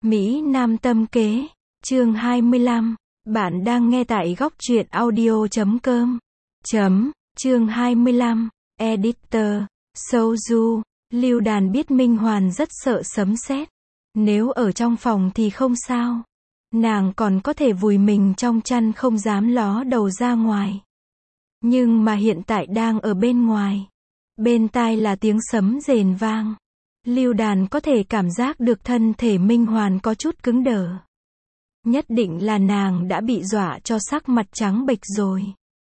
Mỹ Nam tâm kế, chương 25. Bạn đang nghe tại góc truyện audio.com. Chương 25. Editor, Soju. Lưu Đàn biết Minh Hoàn rất sợ sấm sét. Nếu ở trong phòng thì không sao. Nàng còn có thể vùi mình trong chăn không dám ló đầu ra ngoài. Nhưng mà hiện tại đang ở bên ngoài. Bên tai là tiếng sấm rền vang. Lưu Đàn có thể cảm giác được thân thể Minh Hoàn có chút cứng đờ. Nhất định là nàng đã bị dọa cho sắc mặt trắng bệch rồi.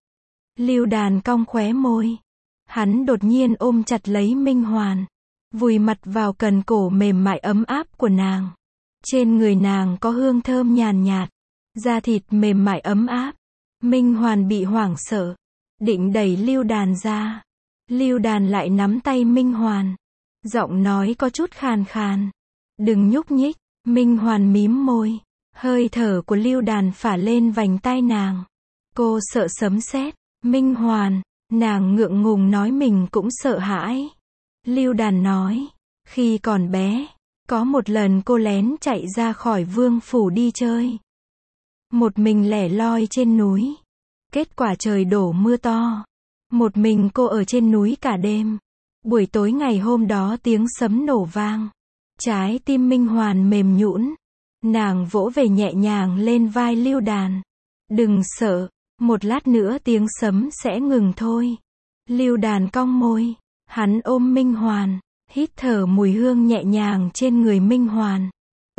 Lưu Đàn cong khóe môi. Hắn đột nhiên ôm chặt lấy Minh Hoàn. Vùi mặt vào cần cổ mềm mại ấm áp của nàng. Trên người nàng có hương thơm nhàn nhạt. Da thịt mềm mại ấm áp. Minh Hoàn bị hoảng sợ. Định đẩy Lưu Đàn ra. Lưu Đàn lại nắm tay Minh Hoàn. Giọng nói có chút khàn khàn. Đừng nhúc nhích. Minh Hoàn mím môi. Hơi thở của Lưu Đàn phả lên vành tai nàng. Cô sợ sấm sét. Minh Hoàn. Nàng ngượng ngùng nói mình cũng sợ hãi. Lưu Đàn nói. Khi còn bé, có một lần cô lén chạy ra khỏi vương phủ đi chơi. Một mình lẻ loi trên núi. Kết quả trời đổ mưa to. Một mình cô ở trên núi cả đêm. Buổi tối ngày hôm đó tiếng sấm nổ vang. Trái tim Minh Hoàn mềm nhũn. Nàng vỗ về nhẹ nhàng lên vai Lưu Đàn. Đừng sợ, một lát nữa tiếng sấm sẽ ngừng thôi. Lưu Đàn cong môi. Hắn ôm Minh Hoàn, hít thở mùi hương nhẹ nhàng trên người Minh Hoàn.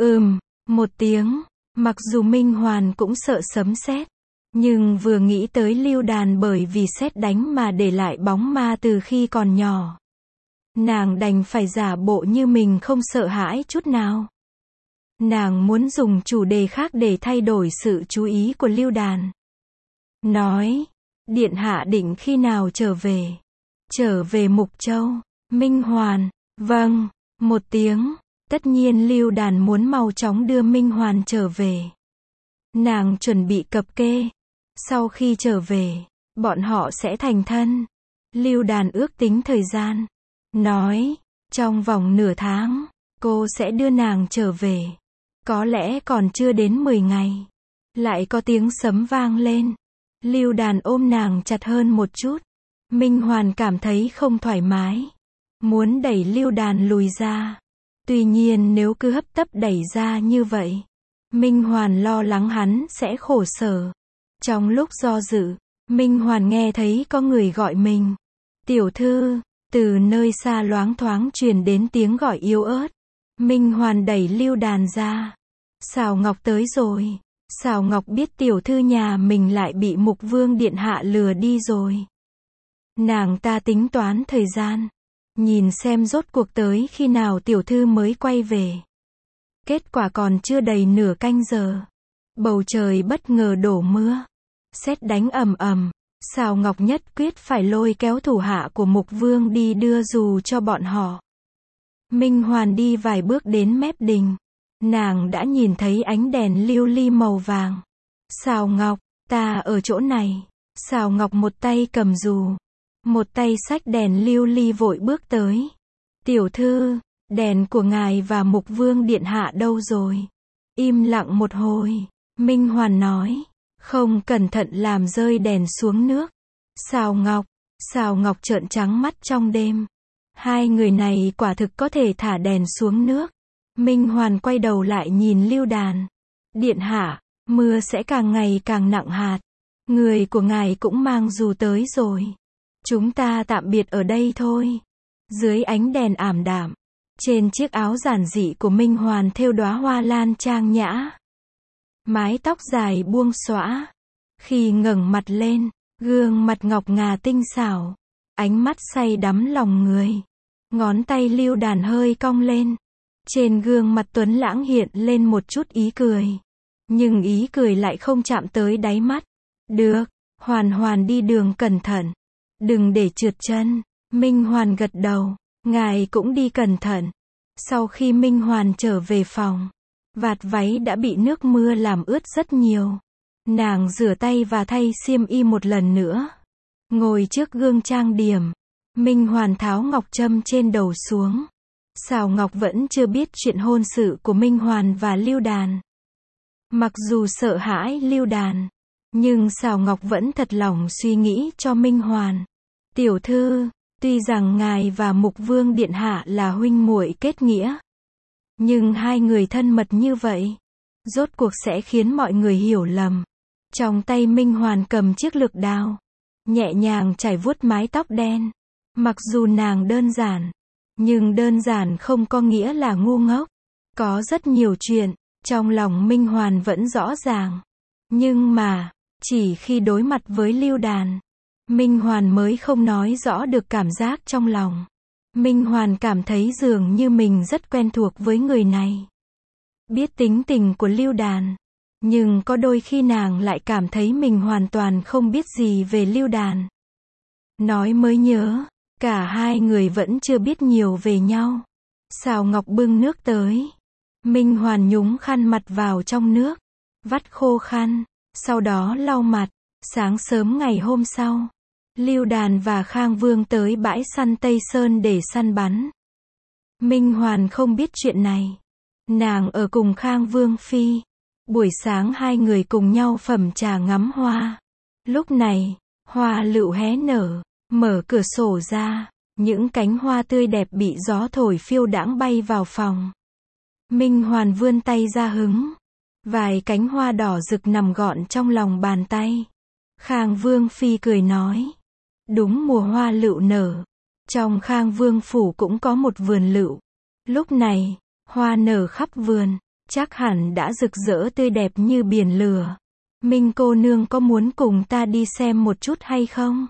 Một tiếng. Mặc dù Minh Hoàn cũng sợ sấm sét, nhưng vừa nghĩ tới Lưu Đàn bởi vì sét đánh mà để lại bóng ma từ khi còn nhỏ. Nàng đành phải giả bộ như mình không sợ hãi chút nào. Nàng muốn dùng chủ đề khác để thay đổi sự chú ý của Lưu Đàn. Nói, điện hạ định khi nào trở về? Trở về Mục Châu. Minh Hoàn, vâng, một tiếng. Tất nhiên Lưu Đàn muốn mau chóng đưa Minh Hoàn trở về. Nàng chuẩn bị cập kê. Sau khi trở về, bọn họ sẽ thành thân. Lưu Đàn ước tính thời gian. Nói, trong vòng nửa tháng, cô sẽ đưa nàng trở về. Có lẽ còn chưa đến 10 ngày. Lại có tiếng sấm vang lên. Lưu Đàn ôm nàng chặt hơn một chút. Minh Hoàn cảm thấy không thoải mái. Muốn đẩy Lưu Đàn lùi ra. Tuy nhiên nếu cứ hấp tấp đẩy ra như vậy, Minh Hoàn lo lắng hắn sẽ khổ sở. Trong lúc do dự, Minh Hoàn nghe thấy có người gọi mình. Tiểu thư. Từ nơi xa loáng thoáng truyền đến tiếng gọi yếu ớt. Minh Hoàn đẩy Lưu Đàn ra. Sào Ngọc tới rồi. Sào Ngọc biết tiểu thư nhà mình lại bị Mục Vương điện hạ lừa đi rồi. Nàng ta tính toán thời gian. Nhìn xem rốt cuộc tới khi nào tiểu thư mới quay về. Kết quả còn chưa đầy nửa canh giờ. Bầu trời bất ngờ đổ mưa. Sét đánh ầm ầm. Sào Ngọc nhất quyết phải lôi kéo thủ hạ của Mục Vương đi đưa dù cho bọn họ. Minh Hoàn đi vài bước đến mép đình. Nàng đã nhìn thấy ánh đèn lưu ly màu vàng. Sào Ngọc, ta ở chỗ này. Sào Ngọc một tay cầm dù. Một tay xách đèn lưu ly vội bước tới. Tiểu thư, đèn của ngài và Mục Vương điện hạ đâu rồi? Im lặng một hồi. Minh Hoàn nói. Không cẩn thận làm rơi đèn xuống nước. Sào Ngọc trợn trắng mắt trong đêm. Hai người này quả thực có thể thả đèn xuống nước. Minh Hoàn quay đầu lại nhìn Lưu Đàn. Điện hạ, mưa sẽ càng ngày càng nặng hạt. Người của ngài cũng mang dù tới rồi. Chúng ta tạm biệt ở đây thôi. Dưới ánh đèn ảm đạm, trên chiếc áo giản dị của Minh Hoàn thêu đóa hoa lan trang nhã. Mái tóc dài buông xõa. Khi ngẩng mặt lên, gương mặt ngọc ngà tinh xảo. Ánh mắt say đắm lòng người. Ngón tay Lưu Đàn hơi cong lên. Trên gương mặt tuấn lãng hiện lên một chút ý cười. Nhưng ý cười lại không chạm tới đáy mắt. Được, Hoàn đi đường cẩn thận. Đừng để trượt chân. Minh Hoàn gật đầu. Ngài cũng đi cẩn thận. Sau khi Minh Hoàn trở về phòng, vạt váy đã bị nước mưa làm ướt rất nhiều. Nàng rửa tay và thay xiêm y một lần nữa. Ngồi trước gương trang điểm. Minh Hoàn tháo ngọc trâm trên đầu xuống. Sào Ngọc vẫn chưa biết chuyện hôn sự của Minh Hoàn và Lưu Đàn. Mặc dù sợ hãi Lưu Đàn, nhưng Sào Ngọc vẫn thật lòng suy nghĩ cho Minh Hoàn. Tiểu thư, tuy rằng ngài và Mục Vương Điện Hạ là huynh muội kết nghĩa, nhưng hai người thân mật như vậy, rốt cuộc sẽ khiến mọi người hiểu lầm. Trong tay Minh Hoàn cầm chiếc lược đao, nhẹ nhàng chải vuốt mái tóc đen. Mặc dù nàng đơn giản, nhưng đơn giản không có nghĩa là ngu ngốc. Có rất nhiều chuyện, trong lòng Minh Hoàn vẫn rõ ràng. Nhưng mà, chỉ khi đối mặt với Lưu Đàn, Minh Hoàn mới không nói rõ được cảm giác trong lòng. Minh Hoàn cảm thấy dường như mình rất quen thuộc với người này. Biết tính tình của Lưu Đàn, nhưng có đôi khi nàng lại cảm thấy mình hoàn toàn không biết gì về Lưu Đàn. Nói mới nhớ, cả hai người vẫn chưa biết nhiều về nhau. Sào Ngọc bưng nước tới. Minh Hoàn nhúng khăn mặt vào trong nước, vắt khô khăn, sau đó lau mặt. Sáng sớm ngày hôm sau, Lưu Đàn và Khang Vương tới bãi săn Tây Sơn để săn bắn. Minh Hoàn không biết chuyện này. Nàng ở cùng Khang Vương phi. Buổi sáng hai người cùng nhau phẩm trà ngắm hoa. Lúc này, hoa lựu hé nở, mở cửa sổ ra, những cánh hoa tươi đẹp bị gió thổi phiêu đãng bay vào phòng. Minh Hoàn vươn tay ra hứng. Vài cánh hoa đỏ rực nằm gọn trong lòng bàn tay. Khang Vương phi cười nói. Đúng mùa hoa lựu nở. Trong Khang Vương phủ cũng có một vườn lựu. Lúc này, hoa nở khắp vườn, chắc hẳn đã rực rỡ tươi đẹp như biển lửa. Minh cô nương có muốn cùng ta đi xem một chút hay không?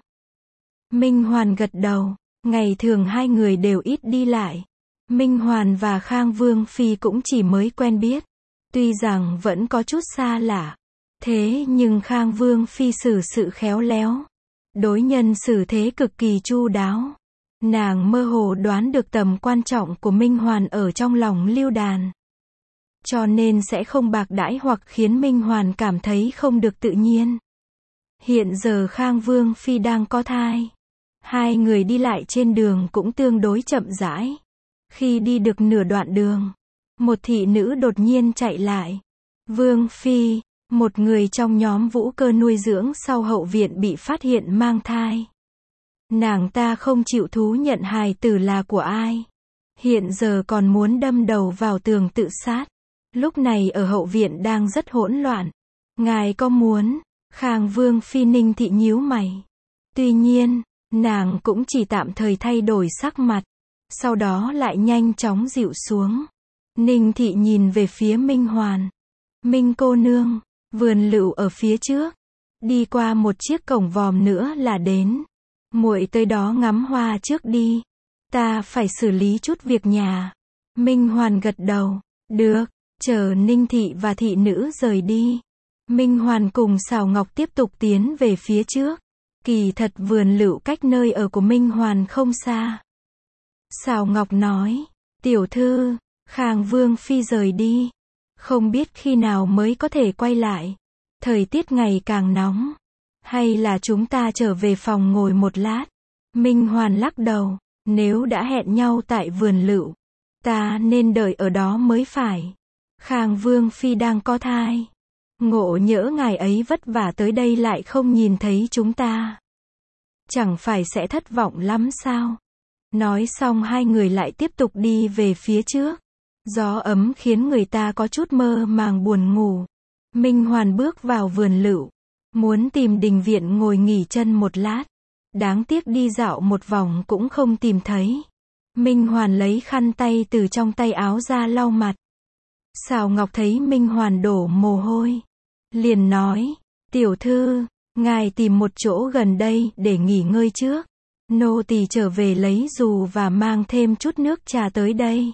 Minh Hoàn gật đầu. Ngày thường hai người đều ít đi lại. Minh Hoàn và Khang Vương phi cũng chỉ mới quen biết. Tuy rằng vẫn có chút xa lạ. Thế nhưng Khang Vương phi xử sự khéo léo. Đối nhân xử thế cực kỳ chu đáo. Nàng mơ hồ đoán được tầm quan trọng của Minh Hoàn ở trong lòng Lưu Đàn. Cho nên sẽ không bạc đãi hoặc khiến Minh Hoàn cảm thấy không được tự nhiên. Hiện giờ Khang Vương phi đang có thai. Hai người đi lại trên đường cũng tương đối chậm rãi. Khi đi được nửa đoạn đường, một thị nữ đột nhiên chạy lại. Vương phi, một người trong nhóm Vũ Cơ nuôi dưỡng sau hậu viện bị phát hiện mang thai. Nàng ta không chịu thú nhận hài tử là của ai. Hiện giờ còn muốn đâm đầu vào tường tự sát. Lúc này ở hậu viện đang rất hỗn loạn. Ngài có muốn? Khang Vương phi Ninh thị nhíu mày. Tuy nhiên, nàng cũng chỉ tạm thời thay đổi sắc mặt. Sau đó lại nhanh chóng dịu xuống. Ninh thị nhìn về phía Minh Hoàn. Minh cô nương, vườn lựu ở phía trước. Đi qua một chiếc cổng vòm nữa là đến. Muội tới đó ngắm hoa trước đi. Ta phải xử lý chút việc nhà. Minh Hoàn gật đầu. Được, chờ Ninh thị và thị nữ rời đi. Minh Hoàn cùng Sào Ngọc tiếp tục tiến về phía trước. Kỳ thật vườn lựu cách nơi ở của Minh Hoàn không xa. Sào Ngọc nói. Tiểu thư, Khang Vương phi rời đi. Không biết khi nào mới có thể quay lại. Thời tiết ngày càng nóng. Hay là chúng ta trở về phòng ngồi một lát? Minh Hoàn lắc đầu. Nếu đã hẹn nhau tại vườn lựu, ta nên đợi ở đó mới phải. Khang Vương phi đang có thai. Ngộ nhỡ ngài ấy vất vả tới đây lại không nhìn thấy chúng ta. Chẳng phải sẽ thất vọng lắm sao? Nói xong hai người lại tiếp tục đi về phía trước. Gió ấm khiến người ta có chút mơ màng buồn ngủ. Minh Hoàn bước vào vườn lựu. Muốn tìm đình viện ngồi nghỉ chân một lát. Đáng tiếc đi dạo một vòng cũng không tìm thấy. Minh Hoàn lấy khăn tay từ trong tay áo ra lau mặt. Sào Ngọc thấy Minh Hoàn đổ mồ hôi. Liền nói. Tiểu thư, ngài tìm một chỗ gần đây để nghỉ ngơi trước. Nô tỳ trở về lấy dù và mang thêm chút nước trà tới đây.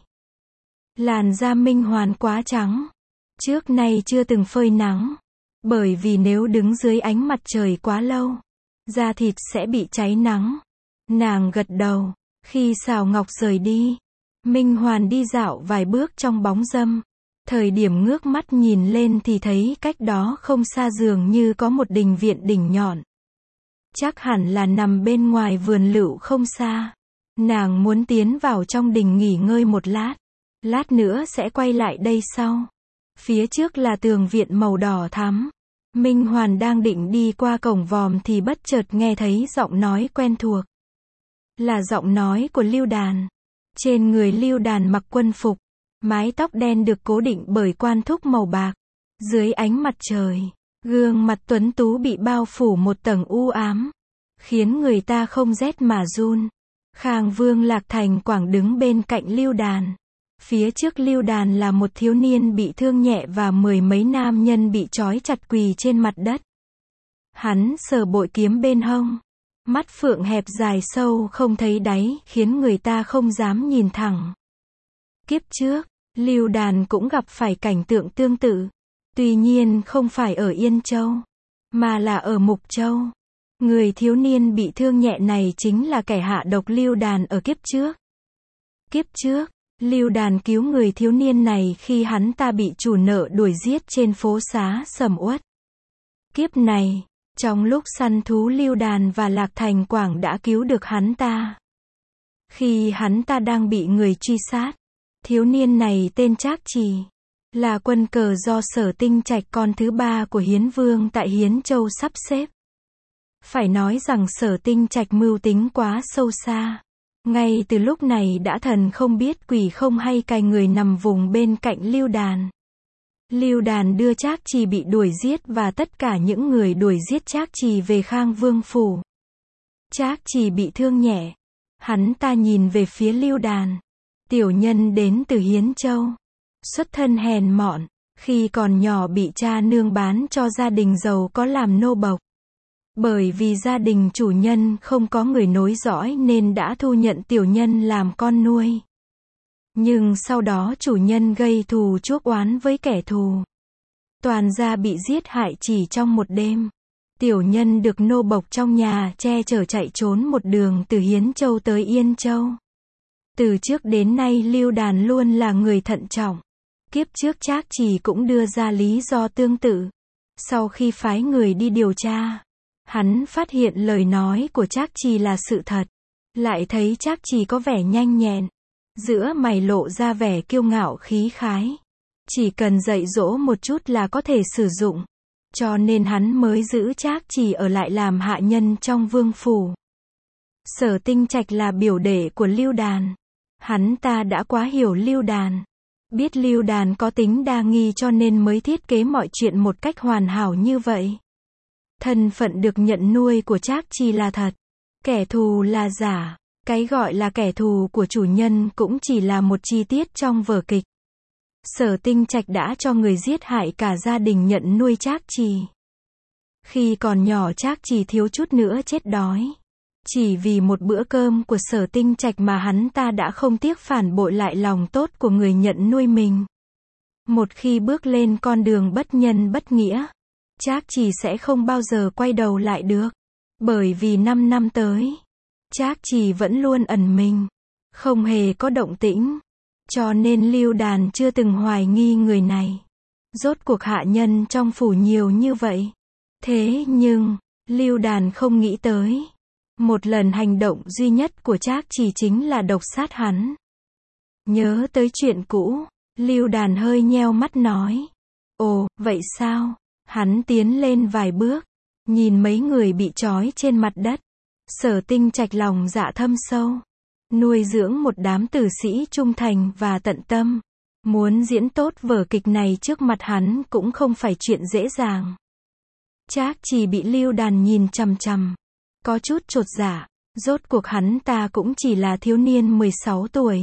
Làn da Minh Hoàn quá trắng. Trước nay chưa từng phơi nắng. Bởi vì nếu đứng dưới ánh mặt trời quá lâu, da thịt sẽ bị cháy nắng. Nàng gật đầu. Khi Sào Ngọc rời đi, Minh Hoàn đi dạo vài bước trong bóng râm. Thời điểm ngước mắt nhìn lên thì thấy cách đó không xa dường như có một đình viện đỉnh nhọn. Chắc hẳn là nằm bên ngoài vườn lựu không xa. Nàng muốn tiến vào trong đình nghỉ ngơi một lát. Lát nữa sẽ quay lại đây sau. Phía trước là tường viện màu đỏ thắm. Minh Hoàn đang định đi qua cổng vòm thì bất chợt nghe thấy giọng nói quen thuộc. Là giọng nói của Lưu Đàn. Trên người Lưu Đàn mặc quân phục. Mái tóc đen được cố định bởi quan thúc màu bạc. Dưới ánh mặt trời, gương mặt tuấn tú bị bao phủ một tầng u ám, khiến người ta không rét mà run. Khang Vương Lạc Thành Quảng đứng bên cạnh Lưu Đàn. Phía trước Lưu Đàn là một thiếu niên bị thương nhẹ và mười mấy nam nhân bị trói chặt quỳ trên mặt đất. Hắn sờ bội kiếm bên hông. Mắt phượng hẹp dài sâu không thấy đáy, khiến người ta không dám nhìn thẳng. Kiếp trước, Lưu Đàn cũng gặp phải cảnh tượng tương tự. Tuy nhiên không phải ở Yên Châu, mà là ở Mục Châu. Người thiếu niên bị thương nhẹ này chính là kẻ hạ độc Lưu Đàn ở kiếp trước. Kiếp trước, Lưu Đàn cứu người thiếu niên này khi hắn ta bị chủ nợ đuổi giết trên phố xá sầm uất. Kiếp này, trong lúc săn thú Lưu Đàn và Lạc Thành Quảng đã cứu được hắn ta. Khi hắn ta đang bị người truy sát, thiếu niên này tên Trác Trì, là quân cờ do Sở Tinh Trạch con thứ ba của Hiến Vương tại Hiến Châu sắp xếp. Phải nói rằng Sở Tinh Trạch mưu tính quá sâu xa. Ngay từ lúc này đã thần không biết quỷ không hay cài người nằm vùng bên cạnh Lưu Đàn. Lưu Đàn đưa Trác Trì bị đuổi giết và tất cả những người đuổi giết Trác Trì về Khang Vương phủ. Trác Trì bị thương nhẹ. Hắn ta nhìn về phía Lưu Đàn. Tiểu nhân đến từ Hiến Châu. Xuất thân hèn mọn. Khi còn nhỏ bị cha nương bán cho gia đình giàu có làm nô bộc. Bởi vì gia đình chủ nhân không có người nối dõi nên đã thu nhận tiểu nhân làm con nuôi. Nhưng sau đó chủ nhân gây thù chuốc oán với kẻ thù. Toàn gia bị giết hại chỉ trong một đêm. Tiểu nhân được nô bộc trong nhà che chở chạy trốn một đường từ Hiến Châu tới Yên Châu. Từ trước đến nay Lưu Đàn luôn là người thận trọng. Kiếp trước Trác Trì cũng đưa ra lý do tương tự. Sau khi phái người đi điều tra, hắn phát hiện lời nói của Trác Trì là sự thật. Lại thấy Trác Trì có vẻ nhanh nhẹn. Giữa mày lộ ra vẻ kiêu ngạo khí khái. Chỉ cần dạy dỗ một chút là có thể sử dụng. Cho nên hắn mới giữ Trác Trì ở lại làm hạ nhân trong vương phủ. Sở Tinh Trạch là biểu đệ của Lưu Đàn. Hắn ta đã quá hiểu Lưu Đàn. Biết Lưu Đàn có tính đa nghi cho nên mới thiết kế mọi chuyện một cách hoàn hảo như vậy. Thân phận được nhận nuôi của Trác Trì là thật. Kẻ thù là giả. Cái gọi là kẻ thù của chủ nhân cũng chỉ là một chi tiết trong vở kịch. Sở Tinh Trạch đã cho người giết hại cả gia đình nhận nuôi Trác Trì. Khi còn nhỏ Trác Trì thiếu chút nữa chết đói. Chỉ vì một bữa cơm của Sở Tinh Trạch mà hắn ta đã không tiếc phản bội lại lòng tốt của người nhận nuôi mình. Một khi bước lên con đường bất nhân bất nghĩa, Trác Trì sẽ không bao giờ quay đầu lại được. Bởi vì 5 năm tới, Trác Trì vẫn luôn ẩn mình, không hề có động tĩnh. Cho nên Lưu Đàn chưa từng hoài nghi người này. Rốt cuộc hạ nhân trong phủ nhiều như vậy. Thế nhưng, Lưu Đàn không nghĩ tới. Một lần hành động duy nhất của Trác Trì chính là độc sát hắn. Nhớ tới chuyện cũ, Lưu Đàn hơi nheo mắt nói. Ồ, vậy sao? Hắn tiến lên vài bước, nhìn mấy người bị trói trên mặt đất. Sở Tinh Trạch lòng dạ thâm sâu. Nuôi dưỡng một đám tử sĩ trung thành và tận tâm. Muốn diễn tốt vở kịch này trước mặt hắn cũng không phải chuyện dễ dàng. Trác Trì bị Lưu Đàn nhìn chằm chằm. Có chút chột dạ. Rốt cuộc hắn ta cũng chỉ là thiếu niên 16 tuổi.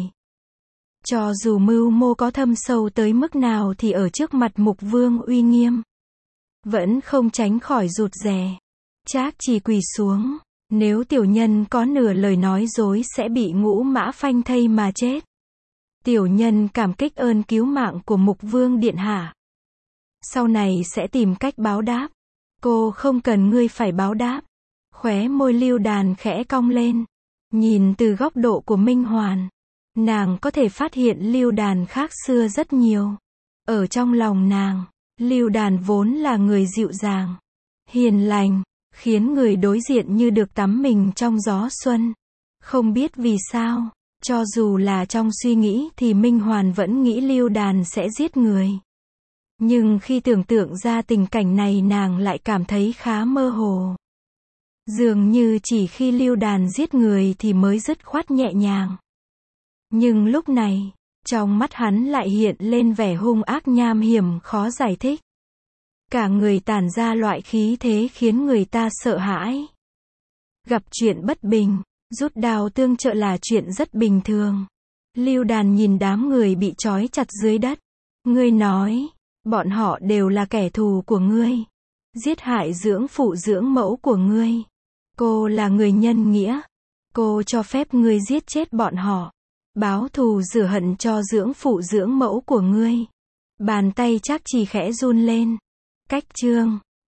Cho dù mưu mô có thâm sâu tới mức nào thì ở trước mặt Mục Vương uy nghiêm, vẫn không tránh khỏi rụt rè. Trác Trì quỳ xuống. Nếu tiểu nhân có nửa lời nói dối sẽ bị Ngũ Mã Phanh thây mà chết. Tiểu nhân cảm kích ơn cứu mạng của Mục Vương điện hạ. Sau này sẽ tìm cách báo đáp. Cô không cần ngươi phải báo đáp. Khóe môi Lưu Đàn khẽ cong lên. Nhìn từ góc độ của Minh Hoàn, nàng có thể phát hiện Lưu Đàn khác xưa rất nhiều. Ở trong lòng nàng, Lưu Đàn vốn là người dịu dàng, hiền lành, khiến người đối diện như được tắm mình trong gió xuân. Không biết vì sao, cho dù là trong suy nghĩ thì Minh Hoàn vẫn nghĩ Lưu Đàn sẽ giết người. Nhưng khi tưởng tượng ra tình cảnh này nàng lại cảm thấy khá mơ hồ. Dường như chỉ khi Lưu Đàn giết người thì mới dứt khoát nhẹ nhàng. Nhưng lúc này, trong mắt hắn lại hiện lên vẻ hung ác nham hiểm khó giải thích. Cả người tản ra loại khí thế khiến người ta sợ hãi. Gặp chuyện bất bình, rút đao tương trợ là chuyện rất bình thường. Lưu Đàn nhìn đám người bị trói chặt dưới đất. Ngươi nói, bọn họ đều là kẻ thù của ngươi. Giết hại dưỡng phụ dưỡng mẫu của ngươi. Cô là người nhân nghĩa. Cô cho phép ngươi giết chết bọn họ. Báo thù rửa hận cho dưỡng phụ dưỡng mẫu của ngươi. Bàn tay Trác Chỉ khẽ run lên. Cách chương